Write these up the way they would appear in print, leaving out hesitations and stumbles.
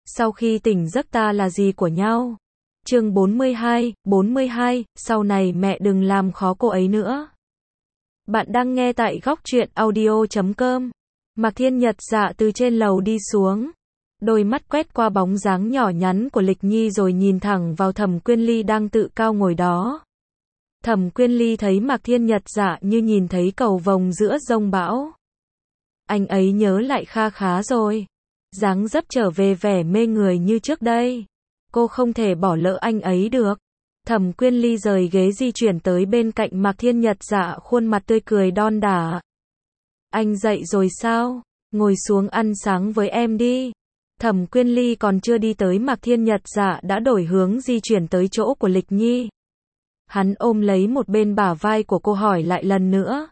Sau khi tỉnh giấc ta là gì của nhau? Chương 42, sau này mẹ đừng làm khó cô ấy nữa. Bạn đang nghe tại góc truyện audio.com. Mạc Thiên Nhật Dạ từ trên lầu đi xuống. Đôi mắt quét qua bóng dáng nhỏ nhắn của Lịch Nhi rồi nhìn thẳng vào Thẩm Quyên Ly đang tự cao ngồi đó. Thẩm Quyên Ly thấy Mạc Thiên Nhật Dạ như nhìn thấy cầu vồng giữa giông bão. Anh ấy nhớ lại kha khá rồi. Dáng dấp trở về vẻ mê người như trước đây. Cô không thể bỏ lỡ anh ấy được. Thẩm Quyên Ly rời ghế di chuyển tới bên cạnh Mạc Thiên Nhật Dạ, khuôn mặt tươi cười đon đả. Anh dậy rồi sao? Ngồi xuống ăn sáng với em đi. Thẩm Quyên Ly còn chưa đi tới Mạc Thiên Nhật Dạ đã đổi hướng di chuyển tới chỗ của Lịch Nhi. Hắn ôm lấy một bên bả vai của cô hỏi lại lần nữa.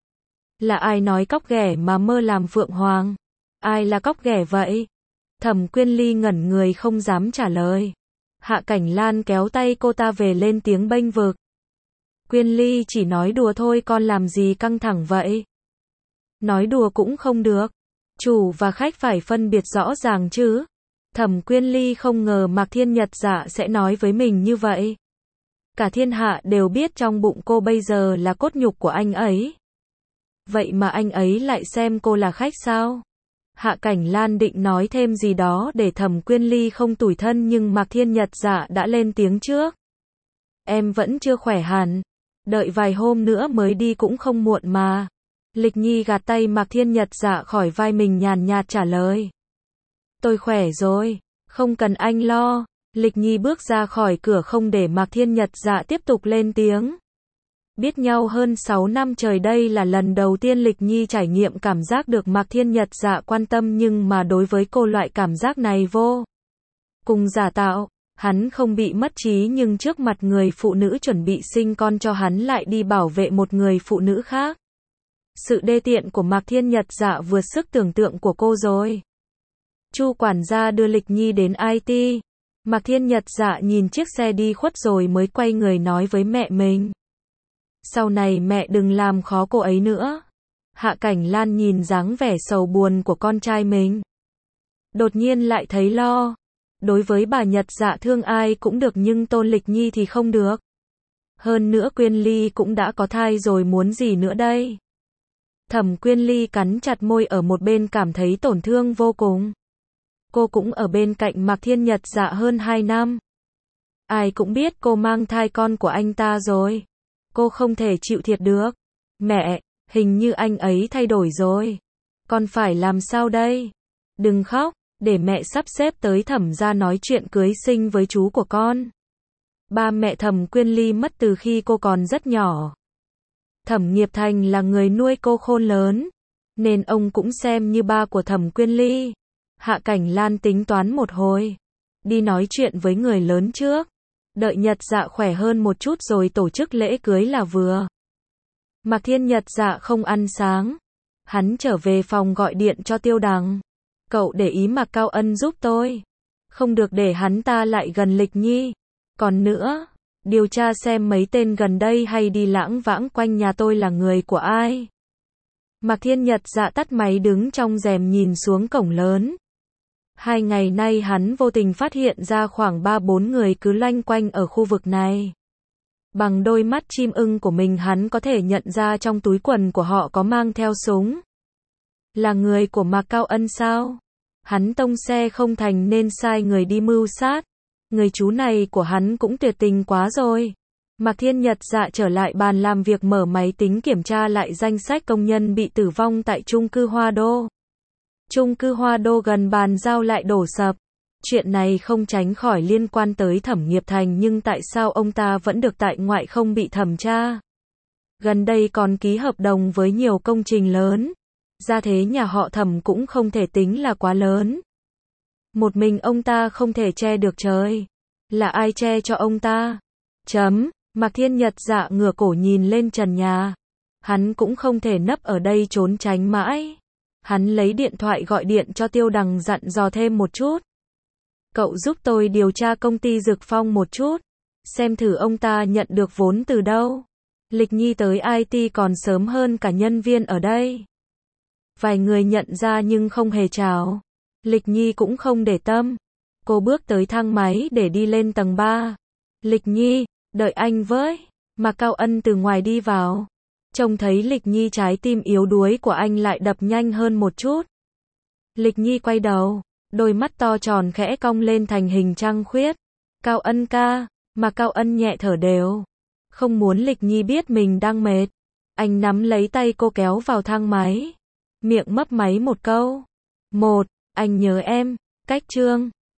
Là ai nói cóc ghẻ mà mơ làm phượng hoàng? Ai là cóc ghẻ vậy? Thẩm Quyên Ly ngẩn người không dám trả lời. Hạ Cảnh Lan kéo tay cô ta về lên tiếng bênh vực. Quyên Ly chỉ nói đùa thôi, con làm gì căng thẳng vậy? Nói đùa cũng không được. Chủ và khách phải phân biệt rõ ràng chứ. Thẩm Quyên Ly không ngờ Mạc Thiên Nhật Dạ sẽ nói với mình như vậy. Cả thiên hạ đều biết trong bụng cô bây giờ là cốt nhục của anh ấy. Vậy mà anh ấy lại xem cô là khách sao? Hạ Cảnh Lan định nói thêm gì đó để Thẩm Quyên Ly không tủi thân nhưng Mạc Thiên Nhật Dạ đã lên tiếng trước. Em vẫn chưa khỏe hẳn. Đợi vài hôm nữa mới đi cũng không muộn mà. Lịch Nhi gạt tay Mạc Thiên Nhật Dạ khỏi vai mình nhàn nhạt trả lời. Tôi khỏe rồi, không cần anh lo. Lịch Nhi bước ra khỏi cửa không để Mạc Thiên Nhật Dạ tiếp tục lên tiếng. Biết nhau hơn 6 năm trời, đây là lần đầu tiên Lịch Nhi trải nghiệm cảm giác được Mạc Thiên Nhật Dạ quan tâm, nhưng mà đối với cô loại cảm giác này vô cùng giả tạo. Hắn không bị mất trí nhưng trước mặt người phụ nữ chuẩn bị sinh con cho hắn lại đi bảo vệ một người phụ nữ khác. Sự đê tiện của Mạc Thiên Nhật Dạ vượt sức tưởng tượng của cô rồi. Chu quản gia đưa Lịch Nhi đến IT. Mạc Thiên Nhật Dạ nhìn chiếc xe đi khuất rồi mới quay người nói với mẹ mình. Sau này mẹ đừng làm khó cô ấy nữa. Hạ Cảnh Lan nhìn dáng vẻ sầu buồn của con trai mình. Đột nhiên lại thấy lo. Đối với bà Nhật Dạ thương ai cũng được nhưng Tôn Lịch Nhi thì không được. Hơn nữa Quyên Ly cũng đã có thai rồi, muốn gì nữa đây? Thẩm Quyên Ly cắn chặt môi ở một bên cảm thấy tổn thương vô cùng. Cô cũng ở bên cạnh Mạc Thiên Nhật Dạ hơn 2 năm. Ai cũng biết cô mang thai con của anh ta rồi. Cô không thể chịu thiệt được. Mẹ, hình như anh ấy thay đổi rồi. Con phải làm sao đây? Đừng khóc, để mẹ sắp xếp tới Thẩm gia nói chuyện cưới sinh với chú của con. Ba mẹ Thẩm Quyên Ly mất từ khi cô còn rất nhỏ. Thẩm Nghiệp Thành là người nuôi cô khôn lớn, nên ông cũng xem như ba của Thẩm Quyên Ly. Hạ Cảnh Lan tính toán một hồi. Đi nói chuyện với người lớn trước. Đợi Nhật Dạ khỏe hơn một chút rồi tổ chức lễ cưới là vừa. Mạc Thiên Nhật Dạ không ăn sáng. Hắn trở về phòng gọi điện cho Tiêu Đằng. Cậu để ý Mạc Cao Ân giúp tôi. Không được để hắn ta lại gần Lịch Nhi. Còn nữa, điều tra xem mấy tên gần đây hay đi lãng vãng quanh nhà tôi là người của ai. Mạc Thiên Nhật Dạ tắt máy đứng trong rèm nhìn xuống cổng lớn. 2 ngày nay hắn vô tình phát hiện ra khoảng 3-4 người cứ loanh quanh ở khu vực này. Bằng đôi mắt chim ưng của mình hắn có thể nhận ra trong túi quần của họ có mang theo súng. Là người của Mạc Cao Ân sao? Hắn tông xe không thành nên sai người đi mưu sát. Người chú này của hắn cũng tuyệt tình quá rồi. Mạc Thiên Nhật Dạ trở lại bàn làm việc, mở máy tính kiểm tra lại danh sách công nhân bị tử vong tại chung cư Hoa Đô. Chung cư Hoa Đô gần bàn giao lại đổ sập. Chuyện này không tránh khỏi liên quan tới Thẩm Nghiệp Thành, nhưng tại sao ông ta vẫn được tại ngoại không bị thẩm tra? Gần đây còn ký hợp đồng với nhiều công trình lớn. Gia thế nhà họ Thẩm cũng không thể tính là quá lớn. Một mình ông ta không thể che được trời. Là ai che cho ông ta? Mạc Thiên Nhật Dạ ngửa cổ nhìn lên trần nhà. Hắn cũng không thể nấp ở đây trốn tránh mãi. Hắn lấy điện thoại gọi điện cho Tiêu Đằng dặn dò thêm một chút. Cậu giúp tôi điều tra công ty Dực Phong một chút. Xem thử ông ta nhận được vốn từ đâu. Lịch Nhi tới IT còn sớm hơn cả nhân viên ở đây. Vài người nhận ra nhưng không hề chào. Lịch Nhi cũng không để tâm. Cô bước tới thang máy để đi lên tầng 3. Lịch Nhi, đợi anh với. Mà Cao Ân từ ngoài đi vào. Trông thấy Lịch Nhi, trái tim yếu đuối của anh lại đập nhanh hơn một chút. Lịch Nhi quay đầu, đôi mắt to tròn khẽ cong lên thành hình trăng khuyết. Cao Ân ca, mà Cao Ân nhẹ thở đều. Không muốn Lịch Nhi biết mình đang mệt. Anh nắm lấy tay cô kéo vào thang máy. Miệng mấp máy một câu. Anh nhớ em. Cách chương